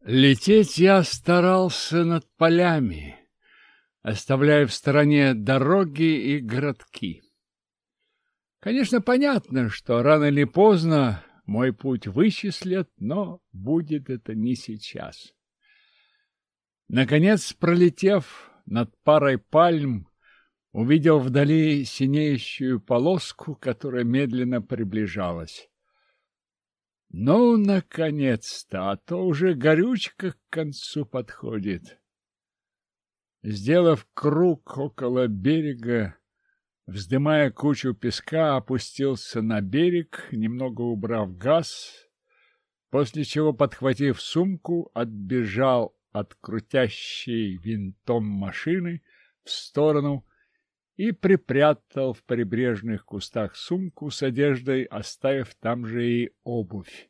Лететь я старался над полями, оставляя в стороне дороги и городки. Конечно, понятно, что рано или поздно мой путь вычислят, но будет это не сейчас. Наконец, пролетев над парой пальм, увидел вдали синеющую полоску, которая медленно приближалась. Ну, наконец-то, а то уже горючка к концу подходит. Сделав круг около берега, вздымая кучу песка, опустился на берег, немного убрав газ, после чего, подхватив сумку, отбежал от крутящей винтом машины в сторону и припрятал в прибрежных кустах сумку с одеждой, оставив там же и обувь.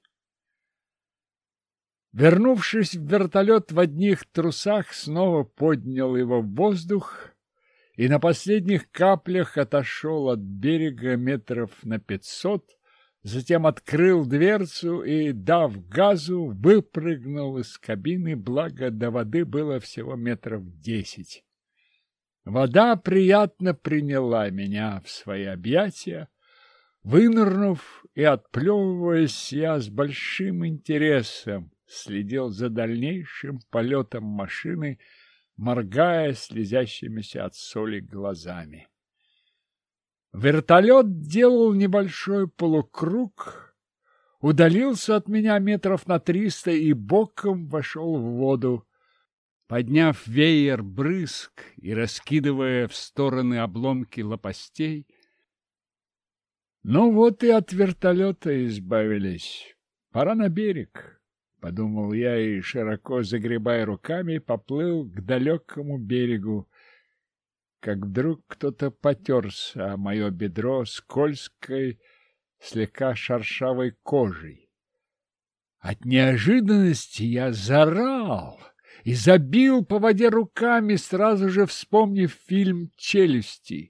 Вернувшись в вертолет в одних трусах, снова поднял его в воздух и на последних каплях отошел от берега метров на 500, затем открыл дверцу и, дав газу, выпрыгнул из кабины, благо до воды было всего метров 10. Вода приятно приняла меня в свои объятия. Вынырнув и отплевываясь, я с большим интересом следил за дальнейшим полетом машины, моргая слезящимися от соли глазами. Вертолет делал небольшой полукруг, удалился от меня метров на 300 и боком вошел в воду. Подняв веер брызг и раскидывая в стороны обломки лопастей, ну вот и от вертолета избавились. Пора на берег, подумал я и, широко загребая руками, поплыл к далекому берегу, как вдруг кто-то потерся о мое бедро скользкой, слегка шершавой кожей. От неожиданности я заорал и забил по воде руками, сразу же вспомнив фильм «Челюсти».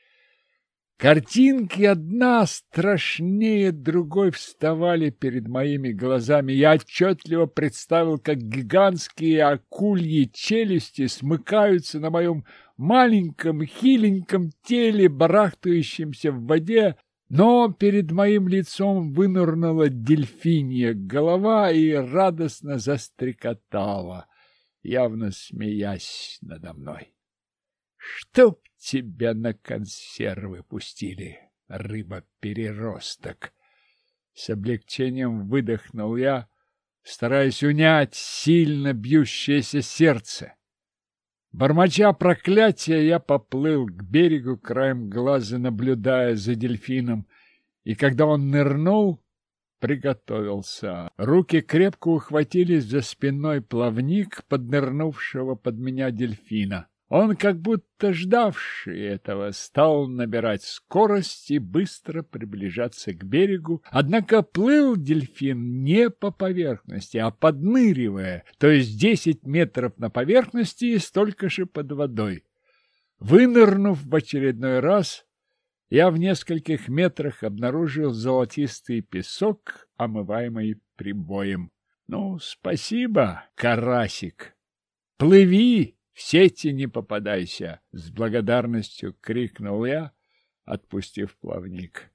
Картинки одна страшнее другой вставали перед моими глазами. Я отчетливо представил, как гигантские акульи челюсти смыкаются на моем маленьком хиленьком теле, барахтающемся в воде, но перед моим лицом вынырнула дельфинья голова и радостно застрекотала, явно смеясь надо мной. «Чтоб тебя на консервы пустили, рыба-переросток!» С облегчением выдохнул я, стараясь унять сильно бьющееся сердце. Бормоча проклятия, я поплыл к берегу, краем глаза наблюдая за дельфином, и когда он нырнул, приготовился. Руки крепко ухватились за спинной плавник поднырнувшего под меня дельфина. Он, как будто ждавший этого, стал набирать скорость и быстро приближаться к берегу. Однако плыл дельфин не по поверхности, а подныривая, то есть 10 метров на поверхности и столько же под водой. Вынырнув в очередной раз, я в нескольких метрах обнаружил золотистый песок, омываемый прибоем. Ну, спасибо, карасик. Плыви! В сети не попадайся! — с благодарностью крикнул я, отпустив плавник.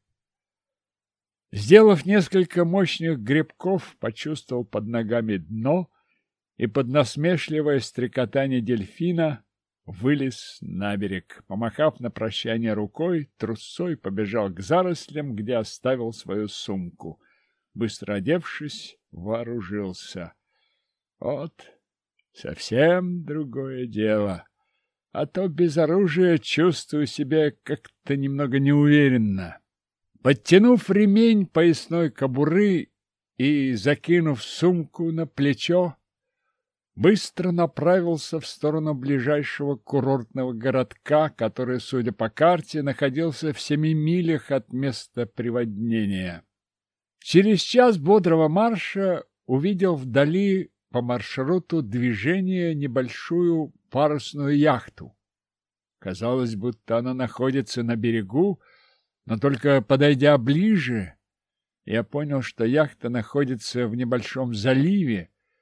Сделав несколько мощных гребков, почувствовал под ногами дно и под насмешливое стрекотание дельфина вылез на берег. Помахав на прощание рукой, трусцой побежал к зарослям, где оставил свою сумку. Быстро одевшись, вооружился. Вот... совсем другое дело. А то без оружия чувствую себя как-то немного неуверенно. Подтянув ремень поясной кобуры и закинув сумку на плечо, быстро направился в сторону ближайшего курортного городка, который, судя по карте, находился в 7 милях от места приводнения. Через час бодрого марша увидел вдали по маршруту движения небольшую парусную яхту. Казалось, будто она находится на берегу, но только подойдя ближе, я понял, что яхта находится в небольшом заливе,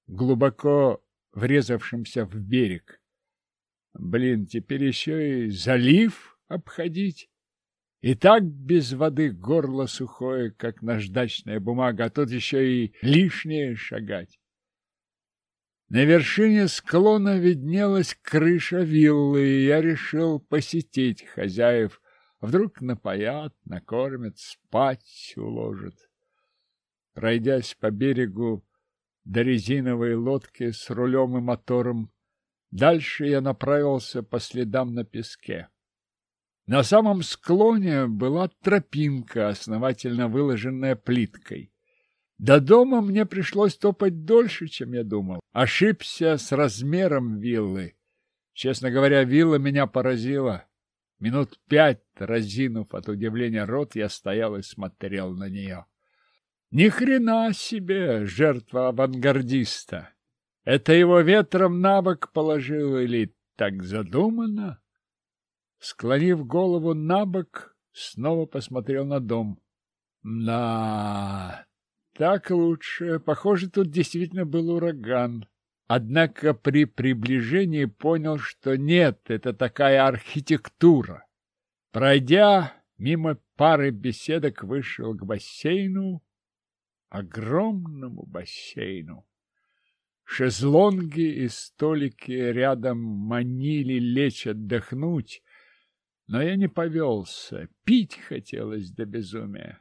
глубоко врезавшимся в берег. Блин, теперь еще и залив обходить. И так без воды горло сухое, как наждачная бумага, а тут еще и лишнее шагать. На вершине склона виднелась крыша виллы, и я решил посетить хозяев. Вдруг напоят, накормят, спать уложат. Пройдясь по берегу до резиновой лодки с рулем и мотором, дальше я направился по следам на песке. На самом склоне была тропинка, основательно выложенная плиткой. До дома мне пришлось топать дольше, чем я думал. Ошибся с размером виллы. Честно говоря, вилла меня поразила. Минут 5, разинув от удивления рот, я стоял и смотрел на нее. Ни хрена себе, жертва авангардиста! Это его ветром на бок положил или так задумано? Склонив голову на бок, снова посмотрел на дом. Да, так лучше. Похоже, тут действительно был ураган. Однако при приближении понял, что нет, это такая архитектура. Пройдя мимо пары беседок, вышел к бассейну, огромному бассейну. Шезлонги и столики рядом манили лечь отдохнуть, но я не повелся, пить хотелось до безумия.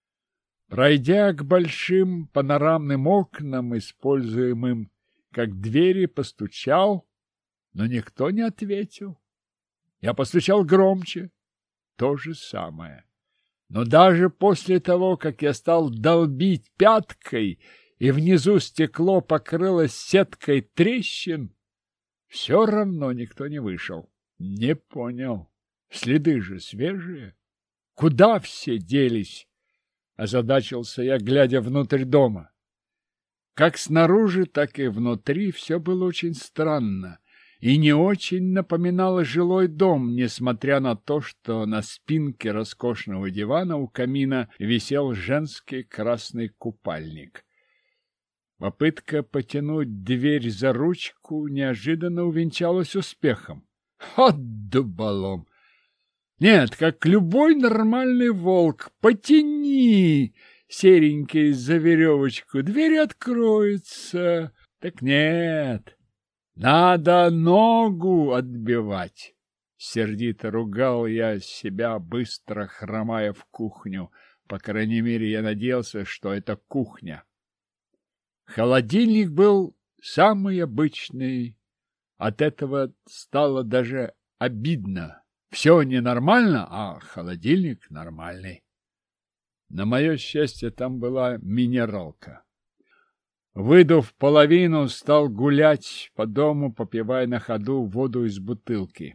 Пройдя к большим панорамным окнам, используемым как двери, постучал, но никто не ответил. Я постучал громче, то же самое. Но даже после того, как я стал долбить пяткой, и внизу стекло покрылось сеткой трещин, все равно никто не вышел. Не понял. Следы же свежие. Куда все делись? Озадачился я, глядя внутрь дома. Как снаружи, так и внутри все было очень странно и не очень напоминало жилой дом, несмотря на то, что на спинке роскошного дивана у камина висел женский красный купальник. Попытка потянуть дверь за ручку неожиданно увенчалась успехом. От дуболом! Нет, как любой нормальный волк, потяни, серенький, за веревочку, дверь откроется. Так нет, надо ногу отбивать. Сердито ругал я себя, быстро хромая в кухню. По крайней мере, я надеялся, что это кухня. Холодильник был самый обычный. От этого стало даже обидно. Все ненормально, а холодильник нормальный. На мое счастье, там была минералка. Выдув половину, стал гулять по дому, попивая на ходу воду из бутылки.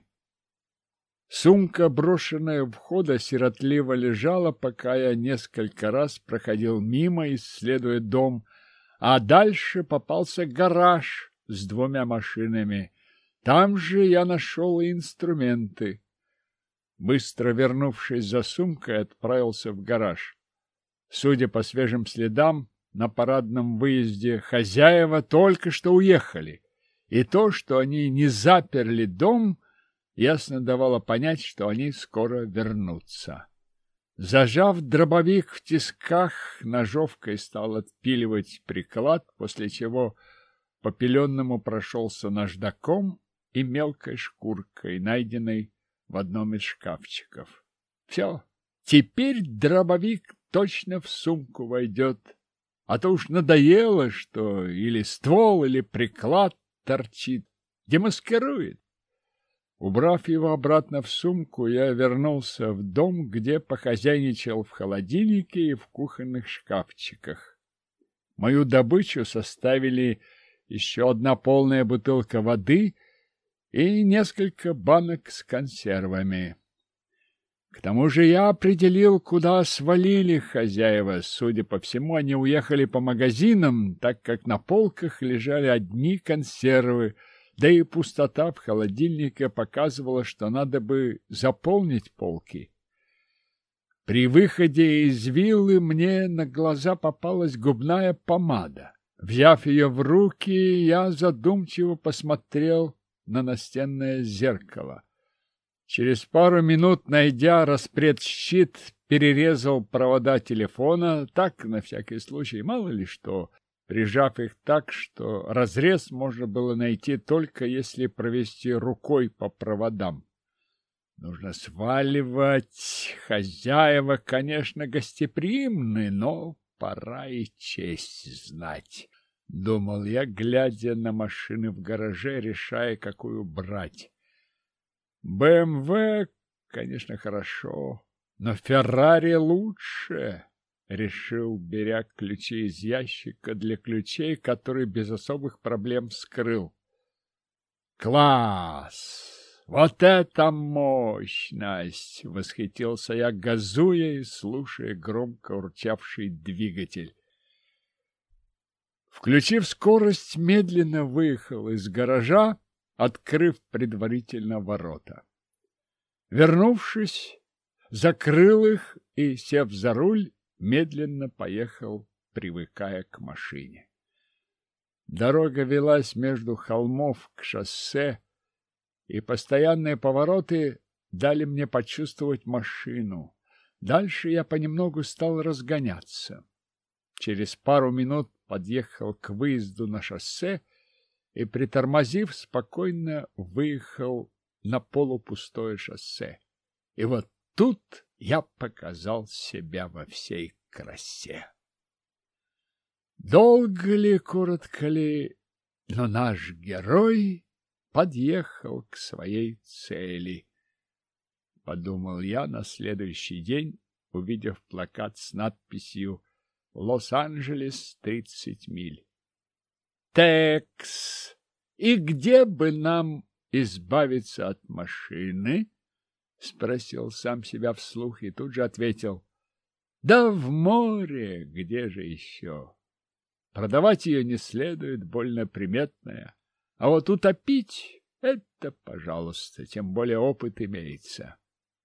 Сумка, брошенная у входа, сиротливо лежала, пока я несколько раз проходил мимо, исследуя дом, а дальше попался гараж с 2 машинами. Там же я нашел и инструменты. Быстро вернувшись за сумкой, отправился в гараж. Судя по свежим следам, на парадном выезде хозяева только что уехали, и то, что они не заперли дом, ясно давало понять, что они скоро вернутся. Зажав дробовик в тисках, ножовкой стал отпиливать приклад, после чего по пеленному прошелся наждаком и мелкой шкуркой, найденной в одном из шкафчиков. Все, теперь дробовик точно в сумку войдет, а то уж надоело, что или ствол, или приклад торчит, демаскирует. Убрав его обратно в сумку, я вернулся в дом, где похозяйничал в холодильнике и в кухонных шкафчиках. Мою добычу составили еще 1 полная бутылка воды и несколько банок с консервами. К тому же я определил, куда свалили хозяева. Судя по всему, они уехали по магазинам, так как на полках лежали одни консервы, да и пустота в холодильнике показывала, что надо бы заполнить полки. При выходе из виллы мне на глаза попалась губная помада. Взяв ее в руки, я задумчиво посмотрел на настенное зеркало. Через пару минут, найдя распредщит, перерезал провода телефона, так, на всякий случай, мало ли что, прижав их так, что разрез можно было найти только если провести рукой по проводам. Нужно сваливать. Хозяева, конечно, гостеприимны, но пора и честь знать. Думал я, глядя на машины в гараже, решая, какую брать. БМВ, конечно, хорошо, но Феррари лучше, решил, беря ключи из ящика для ключей, который без особых проблем вскрыл. Класс! Вот это мощность! Восхитился я, газуя и слушая громко урчавший двигатель. Включив скорость, медленно выехал из гаража, открыв предварительно ворота. Вернувшись, закрыл их и, сев за руль, медленно поехал, привыкая к машине. Дорога велась между холмов к шоссе, и постоянные повороты дали мне почувствовать машину. Дальше я понемногу стал разгоняться. Через пару минут подъехал к выезду на шоссе и, притормозив, спокойно выехал на полупустое шоссе. И вот тут я показал себя во всей красе. Долго ли, коротко ли, но наш герой подъехал к своей цели. Подумал я на следующий день, увидев плакат с надписью «Лос-Анджелес, 30 миль». Текс, и где бы нам избавиться от машины? Спросил сам себя вслух и тут же ответил: да в море, где же еще? Продавать ее не следует, больно приметная. А вот утопить — это, пожалуйста, тем более опыт имеется.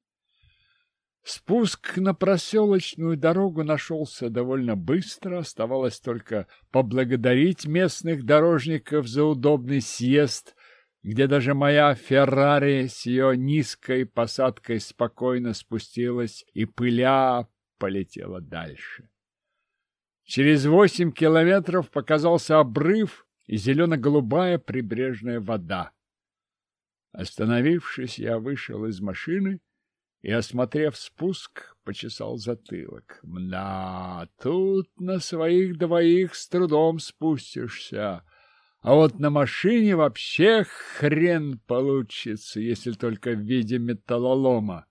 Спуск на проселочную дорогу нашелся довольно быстро, оставалось только поблагодарить местных дорожников за удобный съезд, где даже моя Феррари с ее низкой посадкой спокойно спустилась и, пыля, полетела дальше. Через 8 километров показался обрыв и зелено-голубая прибрежная вода. Остановившись, я вышел из машины и, осмотрев спуск, почесал затылок. Мда, тут на своих двоих с трудом спустишься, а вот на машине вообще хрен получится, если только в виде металлолома.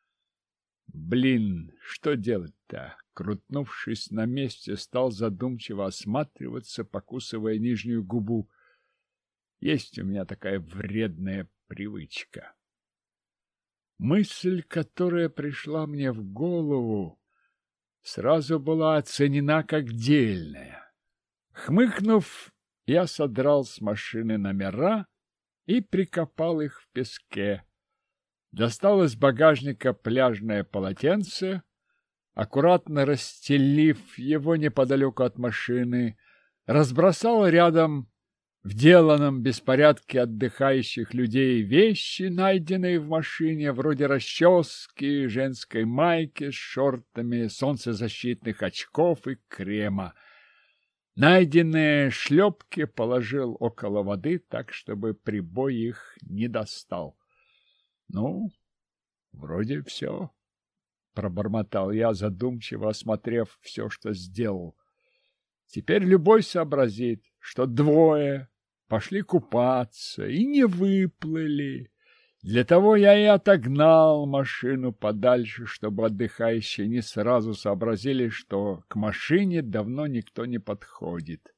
Блин, что делать-то? Крутнувшись на месте, стал задумчиво осматриваться, покусывая нижнюю губу. Есть у меня такая вредная привычка. Мысль, которая пришла мне в голову, сразу была оценена как дельная. Хмыкнув, я содрал с машины номера и прикопал их в песке. Достал из багажника пляжное полотенце, аккуратно расстелив его неподалеку от машины, разбросал рядом в деланном беспорядке отдыхающих людей вещи, найденные в машине, вроде расчески, женской майки с шортами, солнцезащитных очков и крема. Найденные шлепки положил около воды, так, чтобы прибой их не достал. Ну, вроде все. Пробормотал я, задумчиво осмотрев все, что сделал. Теперь любой сообразит, что двое пошли купаться и не выплыли. Для того я и отогнал машину подальше, чтобы отдыхающие не сразу сообразили, что к машине давно никто не подходит.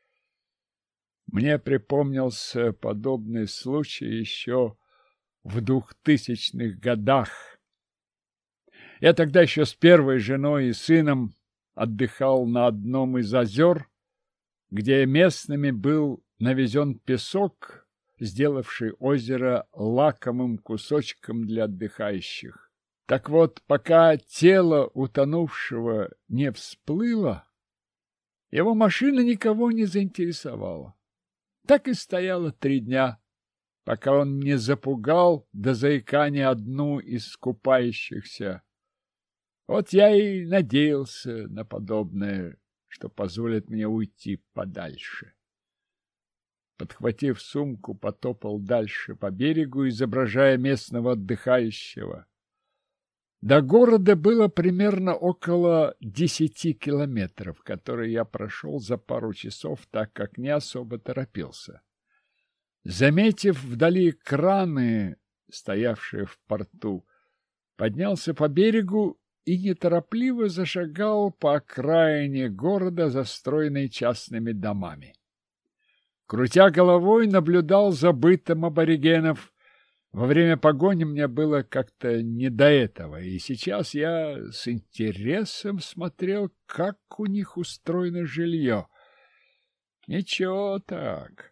Мне припомнился подобный случай еще в 2000-х годах. Я тогда еще с первой женой и сыном отдыхал на одном из озер, где местными был навезен песок, сделавший озеро лакомым кусочком для отдыхающих. Так вот, пока тело утонувшего не всплыло, Его машина никого не заинтересовала. Так и стояла 3 дня, пока он не запугал до заикания одну из купающихся. Вот я и надеялся на подобное, что позволит мне уйти подальше. Подхватив сумку, потопал дальше по берегу, изображая местного отдыхающего. До города было примерно около 10 километров, которые я прошел за пару часов, так как не особо торопился. Заметив вдали краны, стоявшие в порту, поднялся по берегу и неторопливо зашагал по окраине города, застроенной частными домами. Крутя головой, наблюдал за бытом аборигенов. Во время погони мне было как-то не до этого, и сейчас я с интересом смотрел, как у них устроено жилье. Ничего так.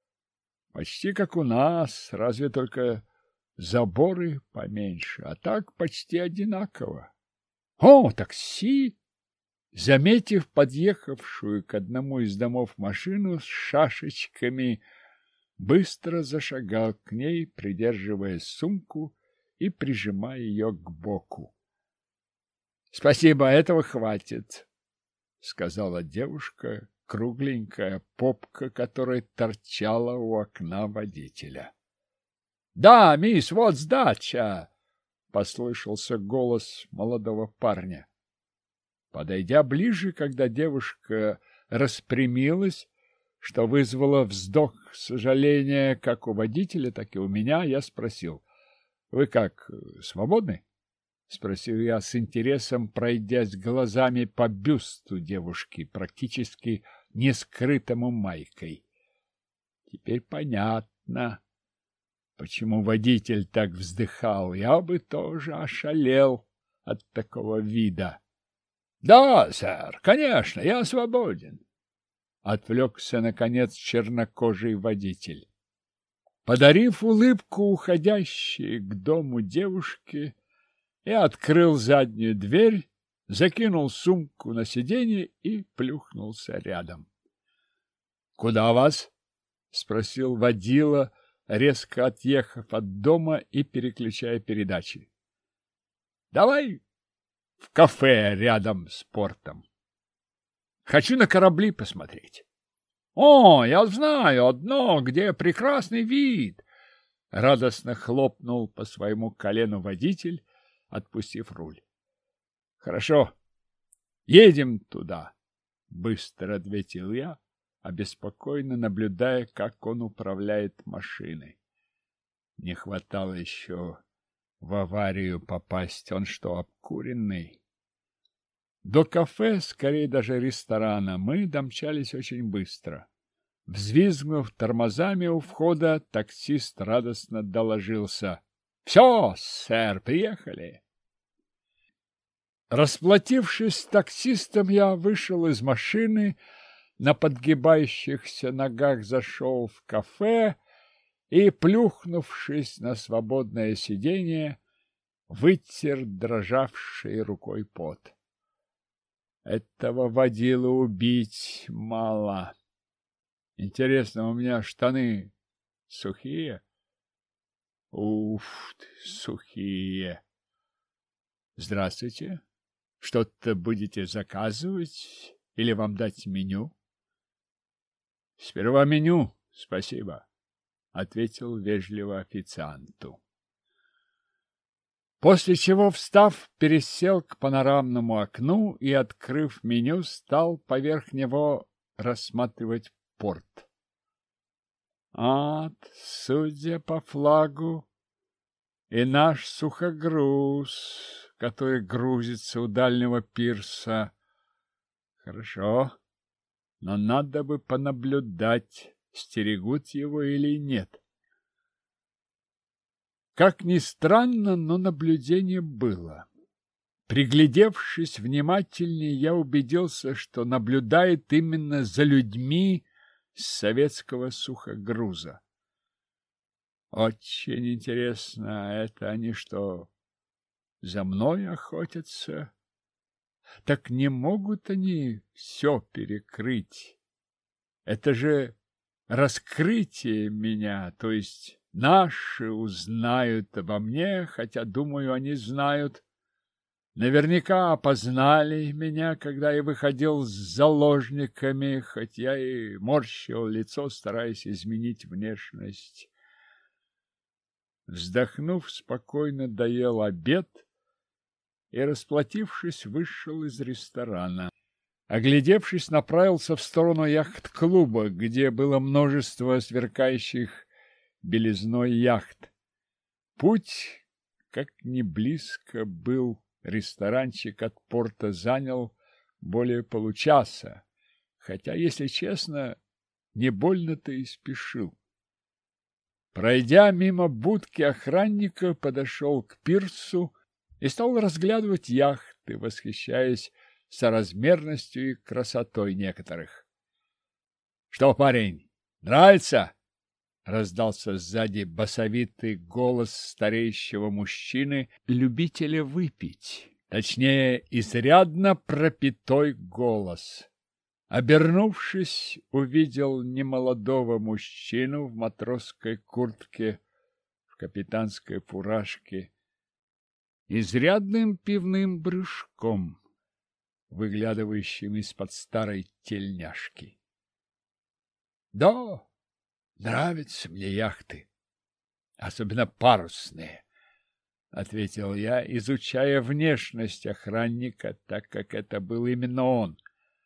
Почти как у нас, разве только заборы поменьше, а так почти одинаково. О, такси! Заметив подъехавшую к одному из домов машину с шашечками, быстро зашагал к ней, придерживая сумку и прижимая ее к боку. — Спасибо, этого хватит, — сказала девушка, кругленькая попка, которая торчала у окна водителя. — Да, мисс, вот сдача! — послышался голос молодого парня. Подойдя ближе, когда девушка распрямилась, что вызвало вздох сожаления как у водителя, так и у меня, я спросил: «Вы как, свободны?» — спросил я с интересом, пройдясь глазами по бюсту девушки, практически не скрытому майкой. Теперь понятно, почему водитель так вздыхал. Я бы тоже ошалел от такого вида. — Да, сэр, конечно, я свободен. Отвлекся, наконец, чернокожий водитель. Подарив улыбку уходящей к дому девушке, я открыл заднюю дверь, закинул сумку на сиденье и плюхнулся рядом. — Куда вас? — спросил водила, резко отъехав от дома и переключая передачи. — Давай в кафе рядом с портом. Хочу на корабли посмотреть. — О, я знаю одно, где прекрасный вид! — радостно хлопнул по своему колену водитель, отпустив руль. — Хорошо, едем туда, — быстро ответил я, обеспокоенно наблюдая, как он управляет машиной. Не хватало еще в аварию попасть. Он что, обкуренный? До кафе, скорее даже ресторана, мы домчались очень быстро. Взвизгнув тормозами у входа, таксист радостно доложился: — Все, сэр, приехали. Расплатившись с таксистом, я вышел из машины, на подгибающихся ногах зашел в кафе и, плюхнувшись на свободное сиденье, вытер дрожавшей рукой пот. Этого водилу убить мало. Интересно, у меня штаны сухие? Уф, сухие. Здравствуйте. Что-то будете заказывать или вам дать меню? Сперва меню, спасибо, ответил вежливо официанту. После чего, встав, пересел к панорамному окну и, открыв меню, стал поверх него рассматривать порт. Судя по флагу, и наш сухогруз, который грузится у дальнего пирса. Хорошо, но надо бы понаблюдать, стерегут его или нет. Как ни странно, но наблюдение было. Приглядевшись внимательнее, я убедился, что наблюдает именно за людьми с советского сухогруза. Очень интересно, это они что, за мной охотятся? Так не могут они все перекрыть. Это же раскрытие меня, то есть наши узнают обо мне, хотя, думаю, они знают. Наверняка опознали меня, когда я выходил с заложниками, хоть я и морщил лицо, стараясь изменить внешность. Вздохнув, спокойно доел обед и, расплатившись, вышел из ресторана. Оглядевшись, направился в сторону яхт-клуба, где было множество сверкающих белизной яхт. Путь, как ни близко был ресторанчик от порта, занял более получаса, хотя, если честно, не больно-то и спешил. Пройдя мимо будки охранника, подошел к пирсу и стал разглядывать яхты, восхищаясь соразмерностью и красотой некоторых. — Что, парень, нравится? — раздался сзади басовитый голос стареющего мужчины, любителя выпить, точнее, изрядно пропитой голос. Обернувшись, увидел немолодого мужчину в матросской куртке, в капитанской фуражке, изрядным пивным брюшком, выглядывающим из-под старой тельняшки. Да, нравятся мне яхты, особенно парусные, — ответил я, изучая внешность охранника, так как это был именно он.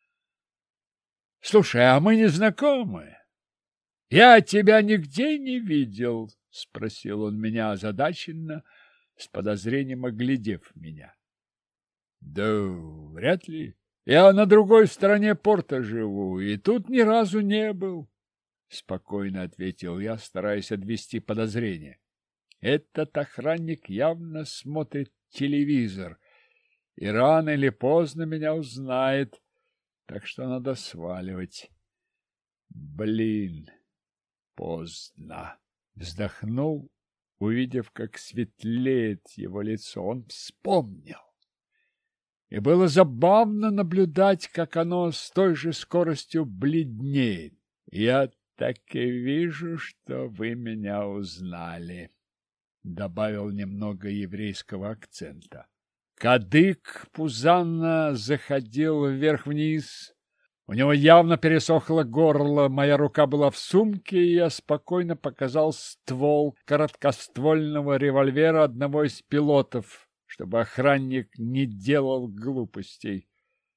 — Слушай, а мы не знакомы? Я тебя нигде не видел, — спросил он меня озадаченно, с подозрением оглядев меня. — Да вряд ли. Я на другой стороне порта живу, и тут ни разу не был, — спокойно ответил я, стараясь отвести подозрение. Этот охранник явно смотрит телевизор и рано или поздно меня узнает, так что надо сваливать. Блин, поздно. Вздохнул, увидев, как светлеет его лицо. Он вспомнил. И было забавно наблюдать, как оно с той же скоростью бледнеет. Я так и вижу, что вы меня узнали, — добавил немного еврейского акцента. Кадык Пузана заходил вверх-вниз. У него явно пересохло горло, моя рука была в сумке, и я спокойно показал ствол короткоствольного револьвера одного из пилотов, чтобы охранник не делал глупостей.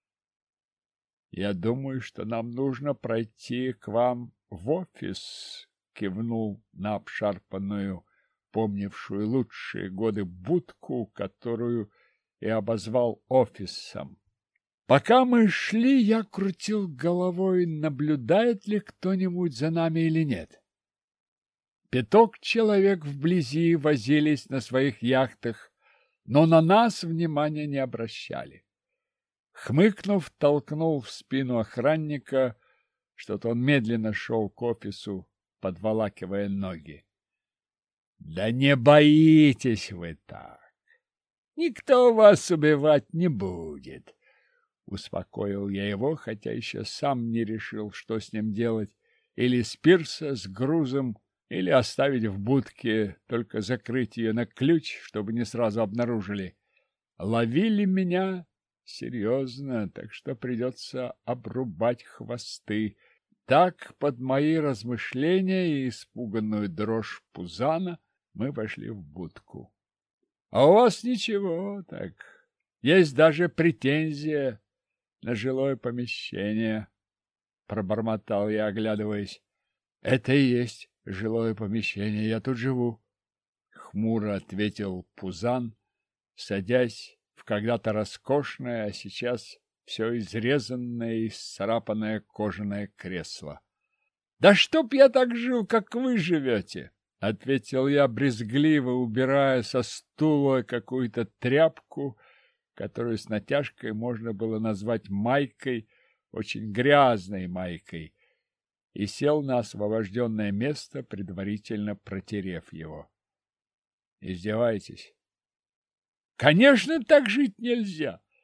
«Я думаю, что нам нужно пройти к вам в офис», — кивнул на обшарпанную, помнившую лучшие годы будку, которую и обозвал офисом. Пока мы шли, я крутил головой, наблюдает ли кто-нибудь за нами или нет. Пяток человек вблизи возились на своих яхтах, но на нас внимания не обращали. Хмыкнув, толкнул в спину охранника, что-то он медленно шел к офису, подволакивая ноги. — Да не боитесь вы так! Никто вас убивать не будет, — успокоил я его, хотя еще сам не решил, что с ним делать, или с пирса с грузом, или оставить в будке, только закрыть ее на ключ, чтобы не сразу обнаружили. Ловили меня серьезно, так что придется обрубать хвосты. Так, под мои размышления и испуганную дрожь Пузана, мы вошли в будку. — А у вас ничего так. Есть даже претензия на жилое помещение, — пробормотал я, оглядываясь. — Это и есть жилое помещение, я тут живу, — хмуро ответил Пузан, садясь в когда-то роскошное, а сейчас все изрезанное и исцарапанное кожаное кресло. — Да чтоб я так жил, как вы живете! — ответил я брезгливо, убирая со стула какую-то тряпку, которую с натяжкой можно было назвать майкой, очень грязной майкой, и сел на освобожденное место, предварительно протерев его. — Издеваетесь? — Конечно, так жить нельзя.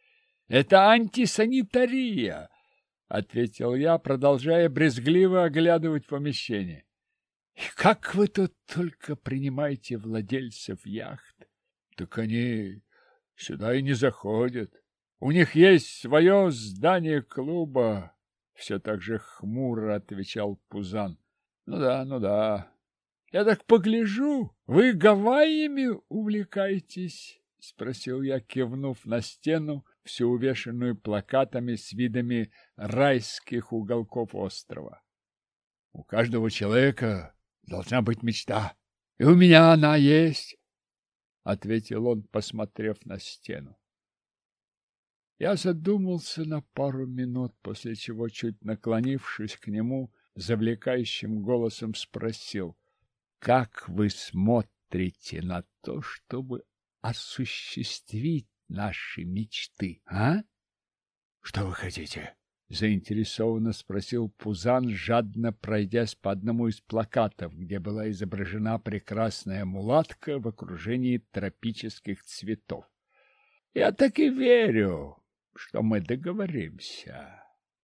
Это антисанитария, — ответил я, продолжая брезгливо оглядывать помещение. — И как вы тут только принимаете владельцев яхт? — Так они сюда и не заходят. У них есть свое здание клуба, — все так же хмуро отвечал Пузан. — Ну да. Я так погляжу, вы Гавайями увлекаетесь? — спросил я, кивнув на стену, всю увешанную плакатами с видами райских уголков острова. — У каждого человека должна быть мечта, и у меня она есть, — ответил он, посмотрев на стену. Я задумался на пару минут, после чего, чуть наклонившись к нему, завлекающим голосом спросил: как вы смотрите на то, чтобы осуществить наши мечты, а? — Что вы хотите? — заинтересованно спросил Пузан, жадно пройдясь по одному из плакатов, где была изображена прекрасная мулатка в окружении тропических цветов. — Я так и верю, что мы договоримся.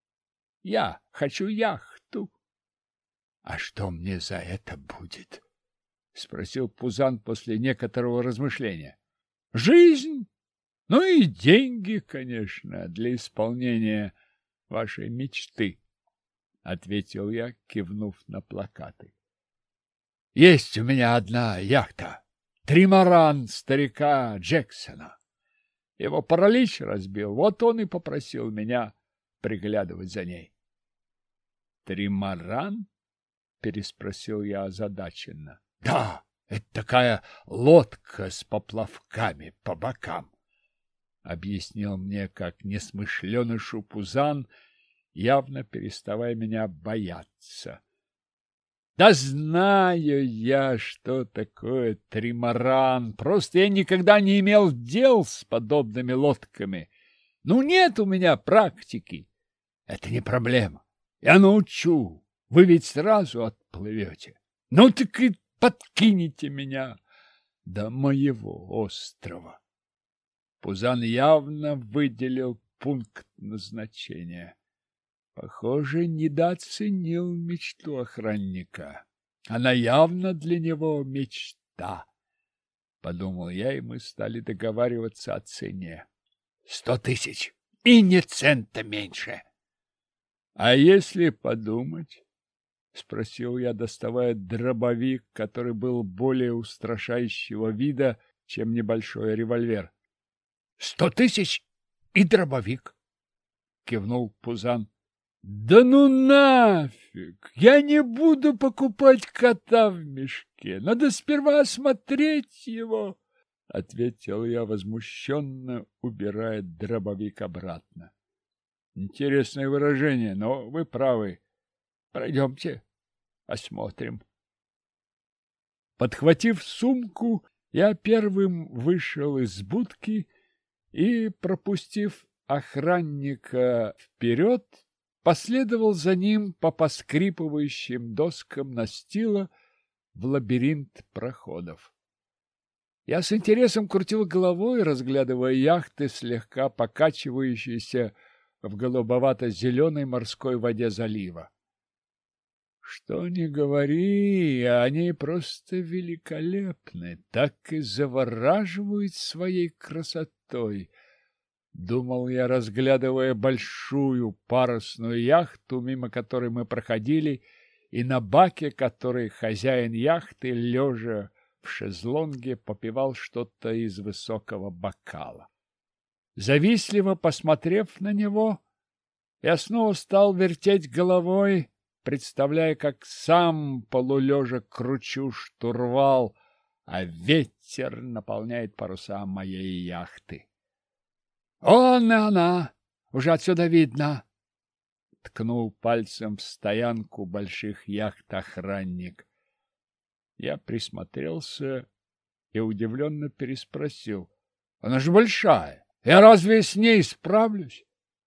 Я хочу яхту. — А что мне за это будет? — спросил Пузан после некоторого размышления. — Жизнь, ну и деньги, конечно, для исполнения вашей мечты, — ответил я, кивнув на плакаты. — Есть у меня одна яхта, тримаран старика Джексона. Его паралич разбил, вот он и попросил меня приглядывать за ней. — Тримаран? — переспросил я озадаченно. — Да, это такая лодка с поплавками по бокам, — объяснил мне, как несмышленышу Пузан, явно переставая меня бояться. — Да знаю я, что такое тримаран, просто я никогда не имел дел с подобными лодками. Ну, нет у меня практики. Это не проблема. Я научу. Вы ведь сразу отплывете. Ну, так и подкинете меня до моего острова. Пузан явно выделил пункт назначения. Похоже, недооценил мечту охранника. Она явно для него мечта. Подумал я, и мы стали договариваться о цене. 100 000 и ни цента меньше. А если подумать? — спросил я, доставая дробовик, который был более устрашающего вида, чем небольшой револьвер. — 100 000 и дробовик, — кивнул Пузан. — Да ну нафиг! Я не буду покупать кота в мешке. Надо сперва осмотреть его, — ответил я возмущенно, убирая дробовик обратно. — Интересное выражение, но вы правы. Пройдемте, осмотрим. Подхватив сумку, я первым вышел из будки и, пропустив охранника вперед, последовал за ним по поскрипывающим доскам настила в лабиринт проходов. Я с интересом крутил головой, разглядывая яхты, слегка покачивающиеся в голубовато-зеленой морской воде залива. Что ни говори, они просто великолепны, так и завораживают своей красотой. Думал я, разглядывая большую парусную яхту, мимо которой мы проходили, и на баке которой хозяин яхты, лежа в шезлонге, попивал что-то из высокого бокала. Завистливо посмотрев на него, я снова стал вертеть головой, представляя, как сам полулежа кручу штурвал, а ветер наполняет паруса моей яхты. «Он и она! Уже отсюда видно!» — ткнул пальцем в стоянку больших яхт охранник. Я присмотрелся и удивленно переспросил: «Она же большая! Я разве с ней справлюсь?»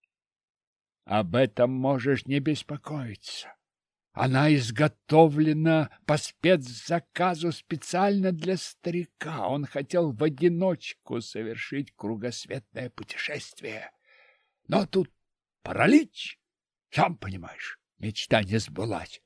«Об этом можешь не беспокоиться. Она изготовлена по спецзаказу специально для старика. Он хотел в одиночку совершить кругосветное путешествие. Но тут паралич. Сам понимаешь, мечта не сбылась.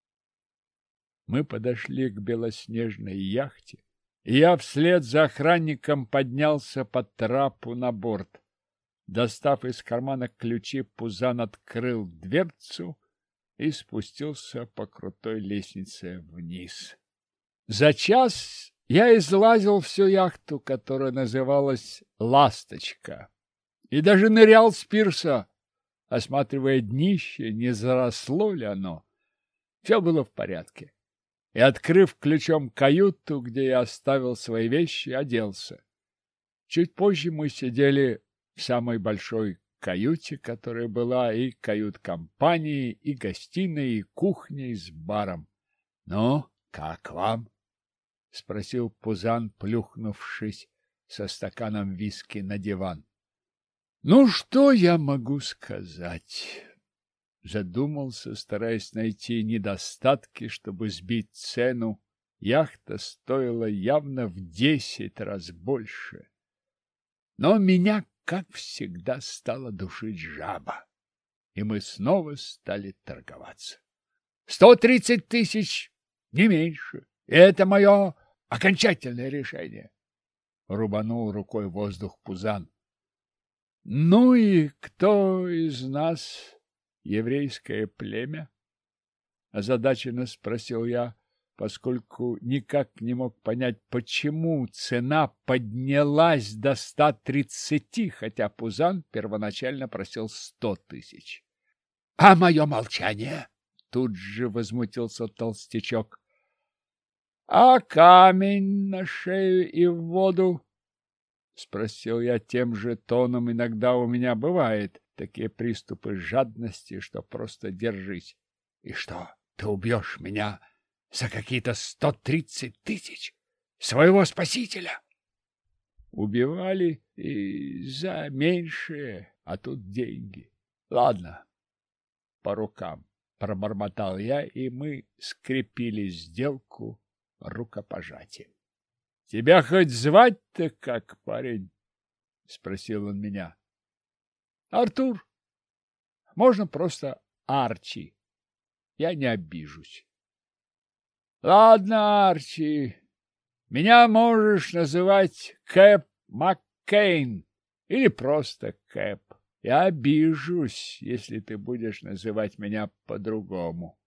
Мы подошли к белоснежной яхте, и я вслед за охранником поднялся по трапу на борт. Достав из кармана ключи, Пузан открыл дверцу и спустился по крутой лестнице вниз. За час я излазил всю яхту, которая называлась «Ласточка», и даже нырял с пирса, осматривая днище, не заросло ли оно. Все было в порядке. И, открыв ключом каюту, где я оставил свои вещи, оделся. Чуть позже мы сидели в самой большой каюте, которая была и кают-компанией, и гостиной, и кухней с баром. — Ну, как вам? — спросил Пузан, плюхнувшись со стаканом виски на диван. — Ну, что я могу сказать? Задумался, стараясь найти недостатки, чтобы сбить цену. Яхта стоила явно в 10 раз больше. Но меня, как всегда, стала душить жаба, и мы снова стали торговаться. 130 тысяч, не меньше. Это мое окончательное решение. Рубанул рукой воздух Пузан. Ну и кто из нас еврейское племя? Озадаченно спросил я, поскольку никак не мог понять, почему цена поднялась до 130, хотя Пузан первоначально просил 100 тысяч. — А мое молчание? — тут же возмутился толстячок. — А камень на шею и в воду? — спросил я тем же тоном. Иногда у меня бывает такие приступы жадности, что просто держись. — И что, ты убьешь меня за какие-то 130 тысяч? Своего спасителя? Убивали и за меньшее, а тут деньги. Ладно, по рукам, пробормотал я, и мы скрепили сделку рукопожатием. — Тебя хоть звать-то как, парень? — спросил он меня. — Артур. Можно просто Арчи. Я не обижусь. — Ладно, Арчи, меня можешь называть Кэп Маккейн или просто Кэп. Я обижусь, если ты будешь называть меня по-другому.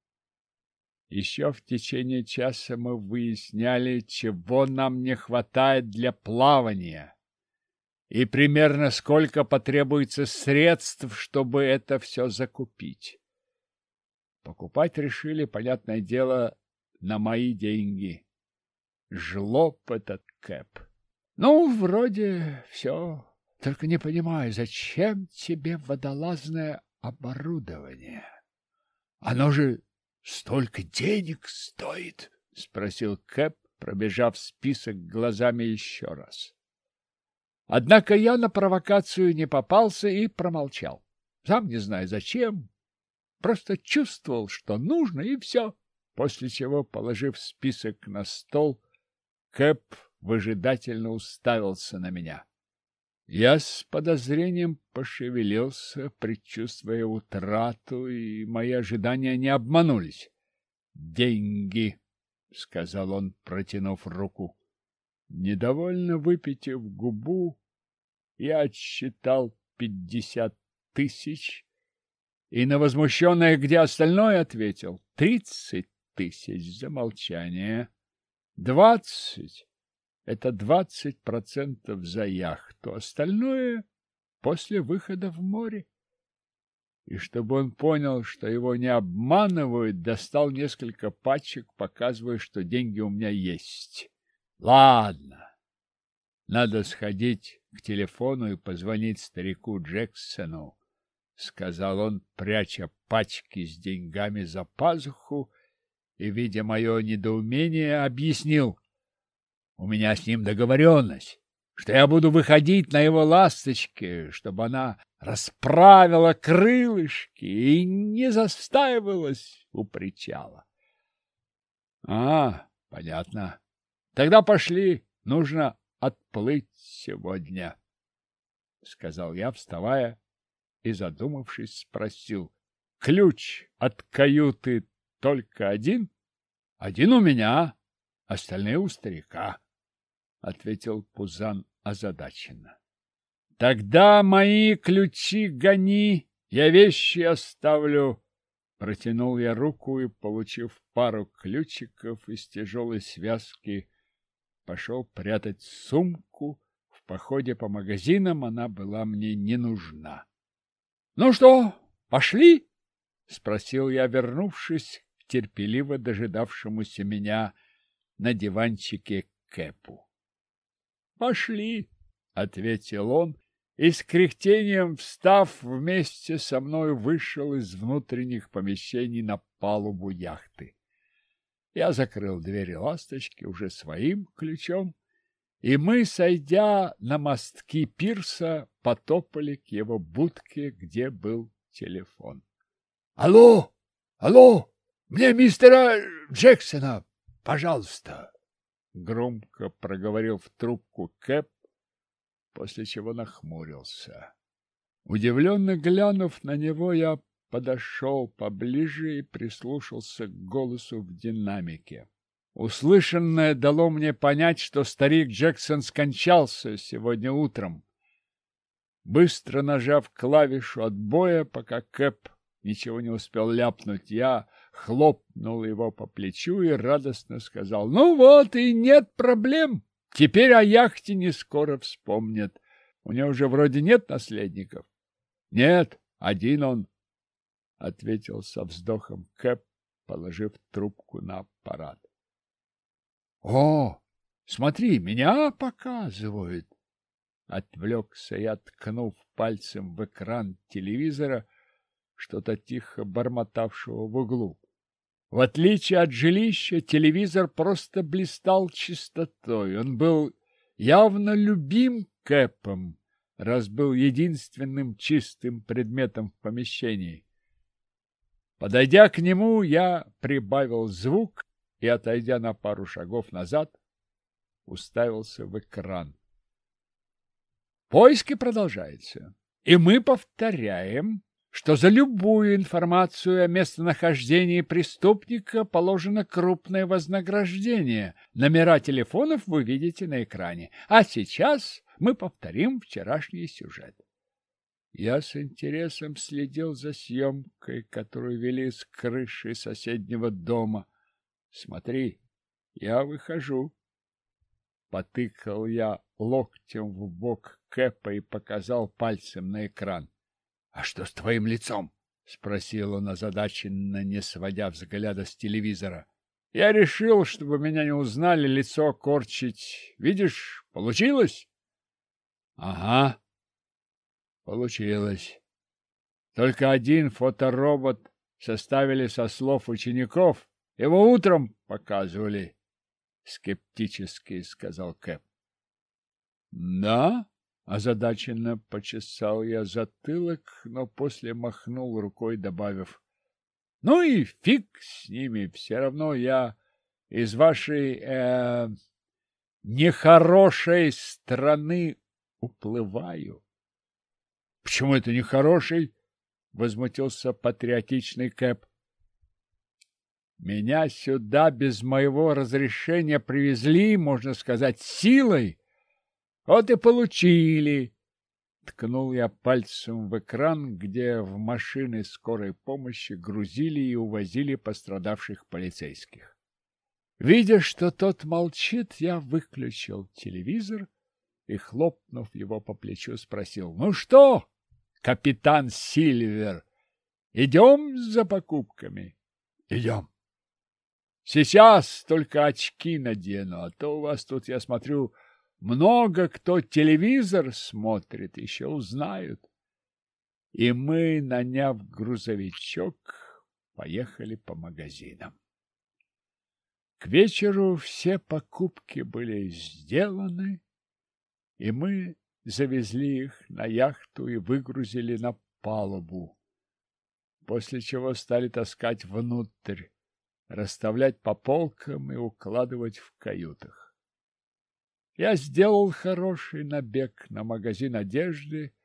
Еще в течение часа мы выясняли, чего нам не хватает для плавания и примерно сколько потребуется средств, чтобы это все закупить. Покупать решили, понятное дело, на мои деньги. Жлоб этот Кэп. Ну, вроде все. Только не понимаю, зачем тебе водолазное оборудование? Оно же столько денег стоит, — спросил Кэп, пробежав список глазами еще раз. Однако я на провокацию не попался и промолчал. Сам не знаю зачем, просто чувствовал, что нужно, и все. После чего, положив список на стол, Кэп выжидательно уставился на меня. Я с подозрением пошевелился, предчувствуя утрату, и мои ожидания не обманулись. — Деньги, — сказал он, протянув руку. Недовольно выпитив губу, я отсчитал 50 тысяч и на возмущенное «где остальное?» ответил: 30 тысяч за молчание, 20 — это 20% за яхту, остальное — после выхода в море. И чтобы он понял, что его не обманывают, достал несколько пачек, показывая, что деньги у меня есть. Ладно, надо сходить к телефону и позвонить старику Джексону, — сказал он, пряча пачки с деньгами за пазуху, и, видя мое недоумение, объяснил. У меня с ним договоренность, что я буду выходить на его ласточке, чтобы она расправила крылышки и не застаивалась у причала. — А, понятно. Тогда пошли, нужно отплыть сегодня, — сказал я, вставая и, задумавшись, спросил: ключ от каюты только один? Один у меня, остальные у старика, ответил Пузан озадаченно. Тогда мои ключи гони, я вещи оставлю. Протянул я руку и, получив пару ключиков из тяжелой связки, пошел прятать сумку. В походе по магазинам она была мне не нужна. — Ну что, пошли? — спросил я, вернувшись к терпеливо дожидавшемуся меня на диванчике Кэпу. — Пошли, — ответил он, и с кряхтением, встав вместе со мной, вышел из внутренних помещений на палубу яхты. Я закрыл двери ласточки уже своим ключом, и мы, сойдя на мостки пирса, потопали к его будке, где был телефон. — Алло! Алло! Мне мистера Джексона, пожалуйста! — громко проговорил в трубку Кэп, после чего нахмурился. Удивленно глянув на него, я подошел поближе и прислушался к голосу в динамике. Услышанное дало мне понять, что старик Джексон скончался сегодня утром. Быстро нажав клавишу отбоя, пока Кэп ничего не успел ляпнуть, я хлопнул его по плечу и радостно сказал: «Ну вот и нет проблем. Теперь о яхте не скоро вспомнят. У него уже вроде нет наследников». «Нет, один он», — ответил со вздохом Кэп, положив трубку на аппарат. «О, смотри, меня показывают!» Отвлекся я, ткнув пальцем в экран телевизора, что-то тихо бормотавшего в углу. В отличие от жилища, телевизор просто блистал чистотой. Он был явно любим Кэпом, раз был единственным чистым предметом в помещении. Подойдя к нему, я прибавил звук и, отойдя на пару шагов назад, уставился в экран. Поиски продолжаются, и мы повторяем, что за любую информацию о местонахождении преступника положено крупное вознаграждение. Номера телефонов вы видите на экране. А сейчас мы повторим вчерашний сюжет. Я с интересом следил за съемкой, которую вели с крыши соседнего дома. Смотри, я выхожу. Потыкал я локтем в бок Кэпа и показал пальцем на экран. — А что с твоим лицом? — спросил он озадаченно, не сводя взгляда с телевизора. — Я решил, чтобы меня не узнали, лицо корчить. Видишь, получилось? — Ага, получилось. Только один фоторобот составили со слов учеников. Его утром показывали, — скептически сказал Кэп. — Да? — озадаченно почесал я затылок, но после махнул рукой, добавив: — Ну и фиг с ними, все равно я из вашей нехорошей страны уплываю. — Почему это нехороший? — возмутился патриотичный Кэп. — Меня сюда без моего разрешения привезли, можно сказать, силой. Вот и получили. Ткнул я пальцем в экран, где в машины скорой помощи грузили и увозили пострадавших полицейских. Видя, что тот молчит, я выключил телевизор и, хлопнув его по плечу, спросил: — Ну что, капитан Сильвер, идем за покупками? — Идем. — Сейчас только очки надену, а то у вас тут, я смотрю, много кто телевизор смотрит, еще узнают. И мы, наняв грузовичок, поехали по магазинам. К вечеру все покупки были сделаны, и мы завезли их на яхту и выгрузили на палубу, после чего стали таскать внутрь, расставлять по полкам и укладывать в каютах. Я сделал хороший набег на магазин одежды,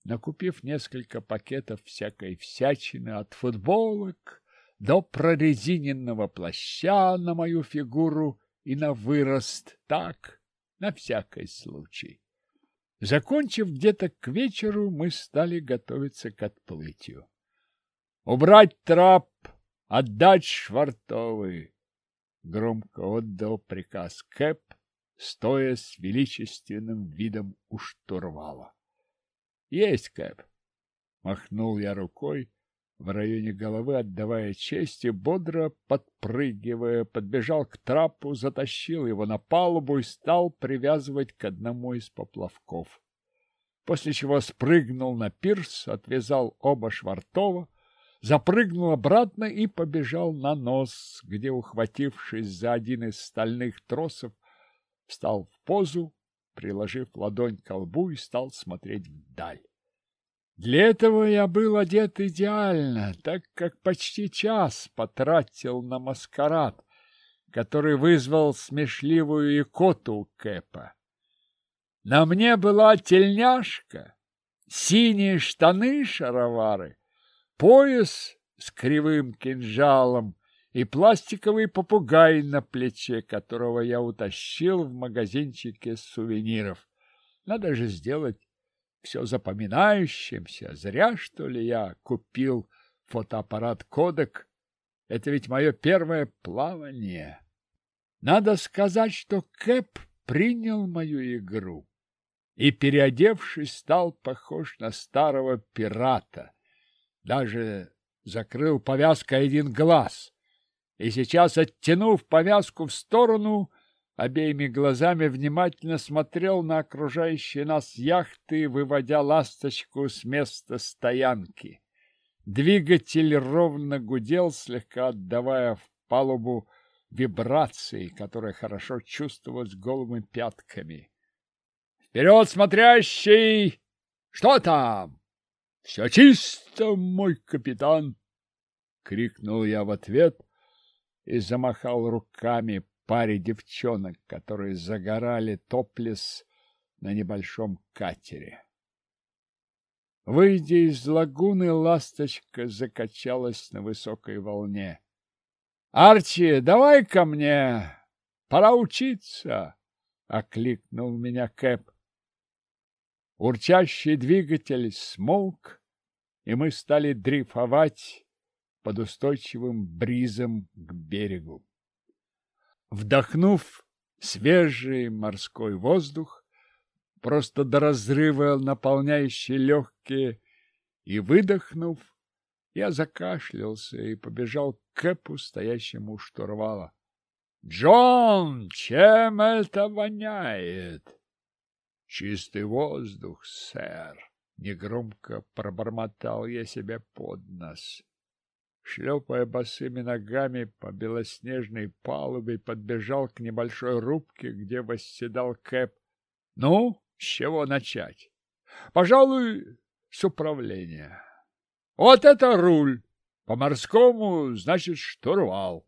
накупив несколько пакетов всякой всячины от футболок до прорезиненного плаща на мою фигуру и на вырост, так, на всякий случай. Закончив где-то к вечеру, мы стали готовиться к отплытию. «Убрать трап, отдать швартовы!» — громко отдал приказ Кэп, стоя с величественным видом у штурвала. «Есть, Кэп!» — махнул я рукой в районе головы, отдавая честь, и бодро подпрыгивая, подбежал к трапу, затащил его на палубу и стал привязывать к одному из поплавков. После чего спрыгнул на пирс, отвязал оба швартова, запрыгнул обратно и побежал на нос, где, ухватившись за один из стальных тросов, встал в позу, приложив ладонь к лбу, и стал смотреть вдаль. Для этого я был одет идеально, так как почти час потратил на маскарад, который вызвал смешливую икоту у Кэпа. На мне была тельняшка, синие штаны-шаровары, пояс с кривым кинжалом и пластиковый попугай на плече, которого я утащил в магазинчике сувениров. Надо же сделать все запоминающимся. Зря, что ли, я купил фотоаппарат Kodak. Это ведь мое первое плавание. Надо сказать, что Кэп принял мою игру и, переодевшись, стал похож на старого пирата. Даже закрыл повязкой один глаз. И сейчас, оттянув повязку в сторону, обеими глазами внимательно смотрел на окружающие нас яхты, выводя ласточку с места стоянки. Двигатель ровно гудел, слегка отдавая в палубу вибрации, которые хорошо чувствовалась голыми пятками. «Вперед, смотрящий! Что там?» «Все чисто, мой капитан!» — крикнул я в ответ и замахал руками паре девчонок, которые загорали топлес на небольшом катере. Выйдя из лагуны, ласточка закачалась на высокой волне. «Арчи, давай ко мне! Пора учиться!» — окликнул меня Кэп. Урчащий двигатель смолк, и мы стали дрейфовать под устойчивым бризом к берегу. Вдохнув свежий морской воздух, просто до разрыва наполняющий легкие, и выдохнув, я закашлялся и побежал к Кэпу, стоящему у штурвала. «Джон, чем это воняет?» «Чистый воздух, сэр», — негромко пробормотал я себе под нос. Шлепая босыми ногами по белоснежной палубе, подбежал к небольшой рубке, где восседал Кэп. «Ну, с чего начать?» «Пожалуй, с управления. Вот это руль, по-морскому, значит, штурвал».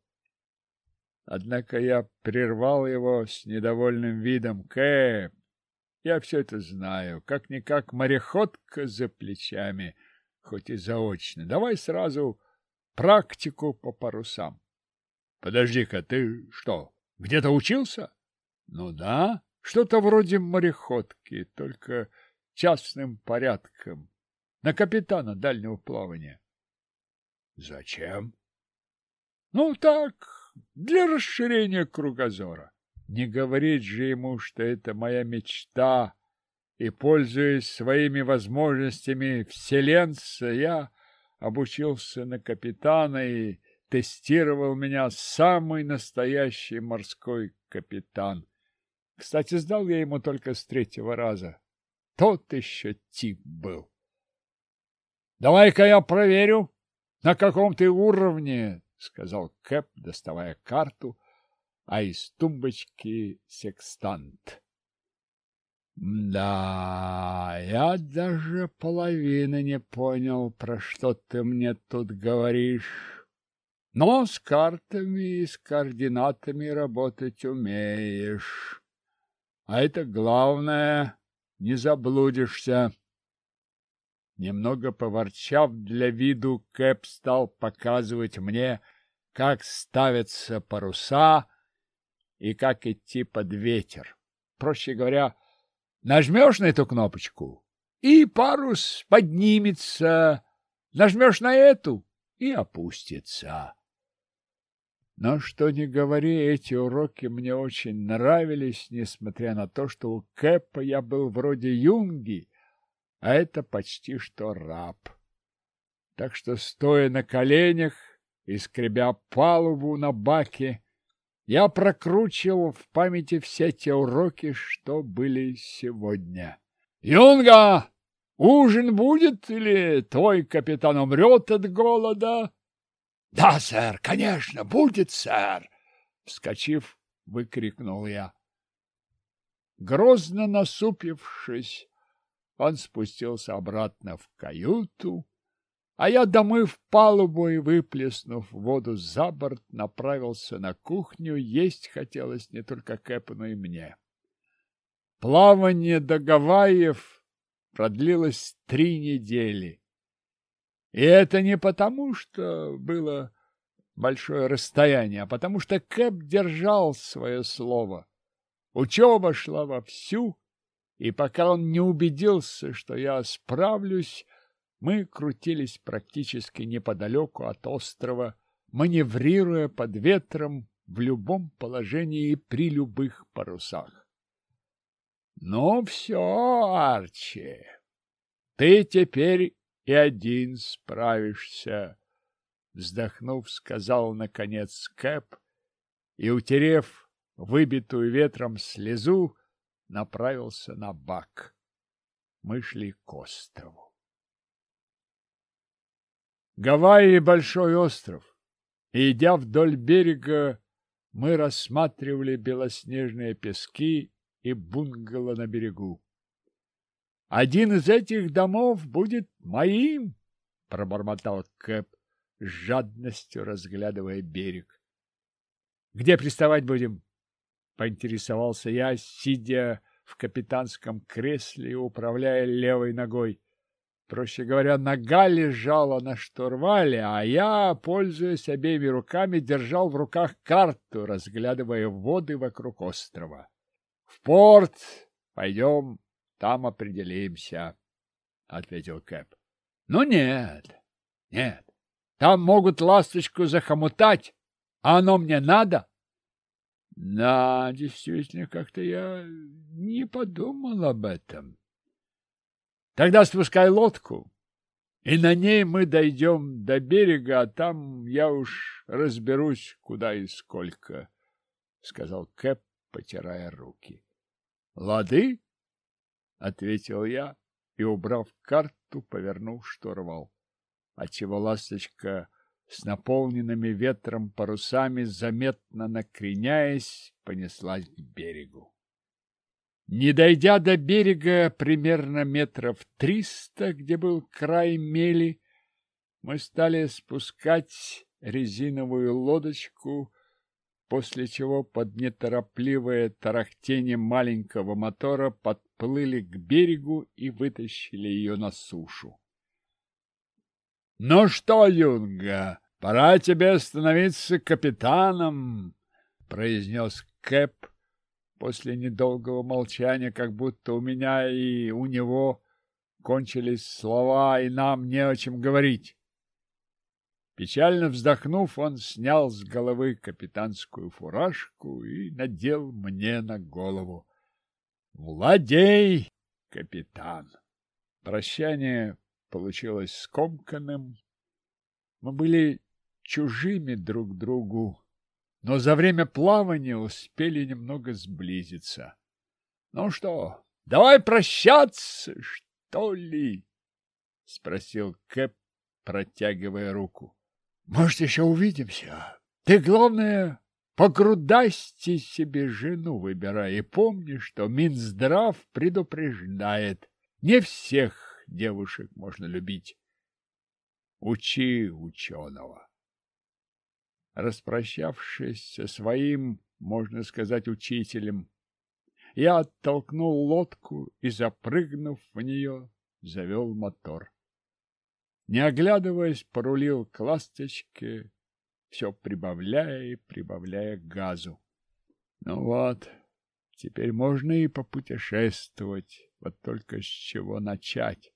Однако я прервал его с недовольным видом. «Кэп, я все это знаю, как-никак мореходка за плечами, хоть и заочно. Давай сразу практику по парусам». «Подожди-ка, ты что, где-то учился?» «Ну да, что-то вроде мореходки, только частным порядком, на капитана дальнего плавания». «Зачем?» «Ну так, для расширения кругозора. Не говорить же ему, что это моя мечта, и, пользуясь своими возможностями вселенца, я обучился на капитана, и тестировал меня самый настоящий морской капитан. Кстати, сдал я ему только с 3-го раза. Тот еще тип был. «Давай-ка я проверю, на каком ты уровне», — сказал Кэп, доставая карту, а из тумбочки секстант. «Да, я даже половины не понял, про что ты мне тут говоришь. Но с картами и с координатами работать умеешь. А это главное, не заблудишься». Немного поворчав для виду, Кэп стал показывать мне, как ставятся паруса и как идти под ветер. Проще говоря, нажмешь на эту кнопочку, и парус поднимется, нажмешь на эту, и опустится. Но что ни говори, эти уроки мне очень нравились, несмотря на то, что у Кэпа я был вроде юнги, а это почти что раб. Так что, стоя на коленях и скребя палубу на баке, я прокручивал в памяти все те уроки, что были сегодня. «Юнга, ужин будет или твой капитан умрет от голода?» «Да, сэр, конечно, будет, сэр!» Вскочив, выкрикнул я. Грозно насупившись, он спустился обратно в каюту, а я, домыв палубу и выплеснув воду за борт, направился на кухню. Есть хотелось не только Кэпу, но и мне. Плавание до Гавайев продлилось 3 недели. И это не потому, что было большое расстояние, а потому что Кэп держал свое слово. Учеба шла вовсю, и пока он не убедился, что я справлюсь, мы крутились практически неподалеку от острова, маневрируя под ветром в любом положении и при любых парусах. «Ну все, Арчи, ты теперь и один справишься», — вздохнув, сказал наконец Кэп и, утерев выбитую ветром слезу, направился на бак. Мы шли к острову. Гавайи — большой остров, и, идя вдоль берега, мы рассматривали белоснежные пески и бунгало на берегу. «Один из этих домов будет моим», — пробормотал Кэп, с жадностью разглядывая берег. «Где приставать будем?» — поинтересовался я, сидя в капитанском кресле и управляя левой ногой. Проще говоря, нога лежала на штурвале, а я, пользуясь обеими руками, держал в руках карту, разглядывая воды вокруг острова. — В порт пойдем, там определимся, — ответил Кэп. — Ну нет, там могут ласточку захомутать, а оно мне надо? — Да, действительно, как-то я не подумал об этом. Тогда спускай лодку, и на ней мы дойдем до берега, а там я уж разберусь, куда и сколько, — сказал Кэп, потирая руки. — Лады, — ответил я и, убрав карту, повернул штурвал, отчего ласточка с наполненными ветром парусами, заметно накреняясь, понеслась к берегу. Не дойдя до берега примерно 300 метров, где был край мели, мы стали спускать резиновую лодочку, после чего под неторопливое тарахтение маленького мотора подплыли к берегу и вытащили ее на сушу. — Ну что, Юнга, пора тебе становиться капитаном, — произнес Кэп после недолгого молчания, как будто у меня и у него кончились слова, и нам не о чем говорить. Печально вздохнув, он снял с головы капитанскую фуражку и надел мне на голову. «Владей, капитан!» Прощание получилось скомканным. Мы были чужими друг другу, но за время плавания успели немного сблизиться. — Ну что, давай прощаться, что ли? — спросил Кэп, протягивая руку. — Может, еще увидимся. Ты, главное, погрудасти себе жену выбирай и помни, что Минздрав предупреждает. Не всех девушек можно любить. Учи ученого. Распрощавшись со своим, можно сказать, учителем, я оттолкнул лодку и, запрыгнув в нее, завел мотор. не оглядываясь, порулил к ласточке, все прибавляя и прибавляя газу. Ну вот, теперь можно и попутешествовать, вот только с чего начать.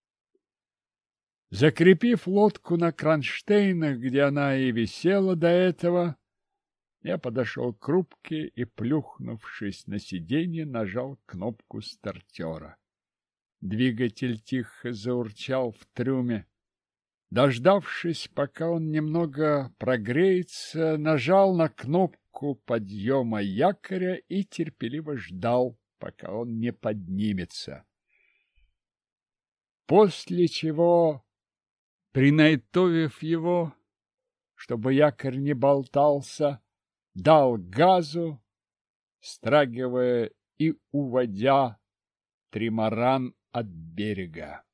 Закрепив лодку на кронштейнах, где она и висела до этого, я подошел к рубке и, плюхнувшись на сиденье, нажал кнопку стартера. Двигатель тихо заурчал в трюме. Дождавшись, пока он немного прогреется, нажал на кнопку подъема якоря и терпеливо ждал, пока он не поднимется. После чего, принайтовив его, чтобы якорь не болтался, дал газу, страгивая и уводя тримаран от берега.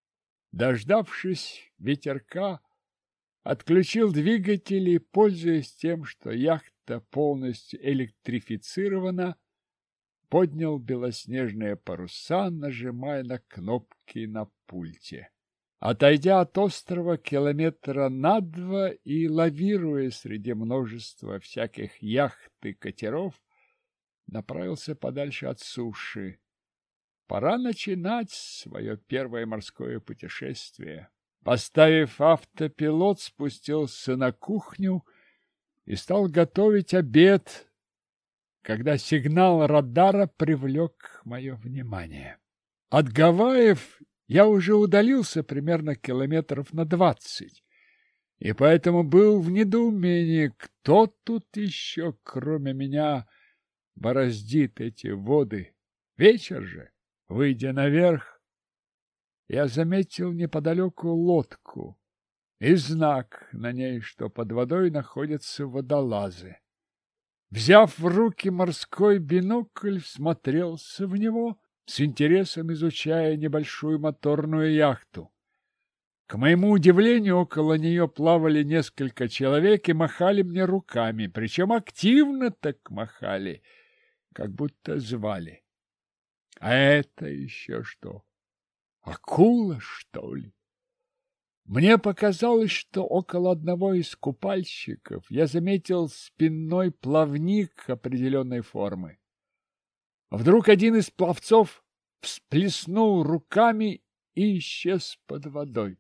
Дождавшись ветерка, отключил двигатель и, пользуясь тем, что яхта полностью электрифицирована, поднял белоснежные паруса, нажимая на кнопки на пульте. Отойдя от острова километра на 2 и лавируя среди множества всяких яхт и катеров, направился подальше от суши. Пора начинать свое первое морское путешествие. Поставив автопилот, спустился на кухню и стал готовить обед, когда сигнал радара привлек мое внимание. От Гавайев я уже удалился примерно километров на 20, и поэтому был в недоумении, кто тут еще, кроме меня, бороздит эти воды. Вечер же, выйдя наверх, я заметил неподалеку лодку и знак на ней, что под водой находятся водолазы. Взяв в руки морской бинокль, всмотрелся в него, с интересом изучая небольшую моторную яхту. К моему удивлению, около нее плавали несколько человек и махали мне руками, причем активно так махали, как будто звали. А это еще что? Акула, что ли? Мне показалось, что около одного из купальщиков я заметил спинной плавник определенной формы. Вдруг один из пловцов всплеснул руками и исчез под водой.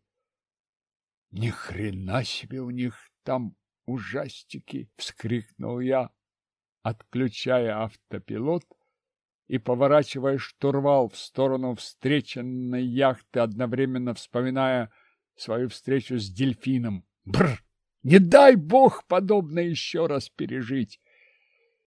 Ни хрена себе у них там ужастики! — вскрикнул я, отключая автопилот и поворачивая штурвал в сторону встреченной яхты, одновременно вспоминая свою встречу с дельфином. Бррр! Не дай бог подобное еще раз пережить!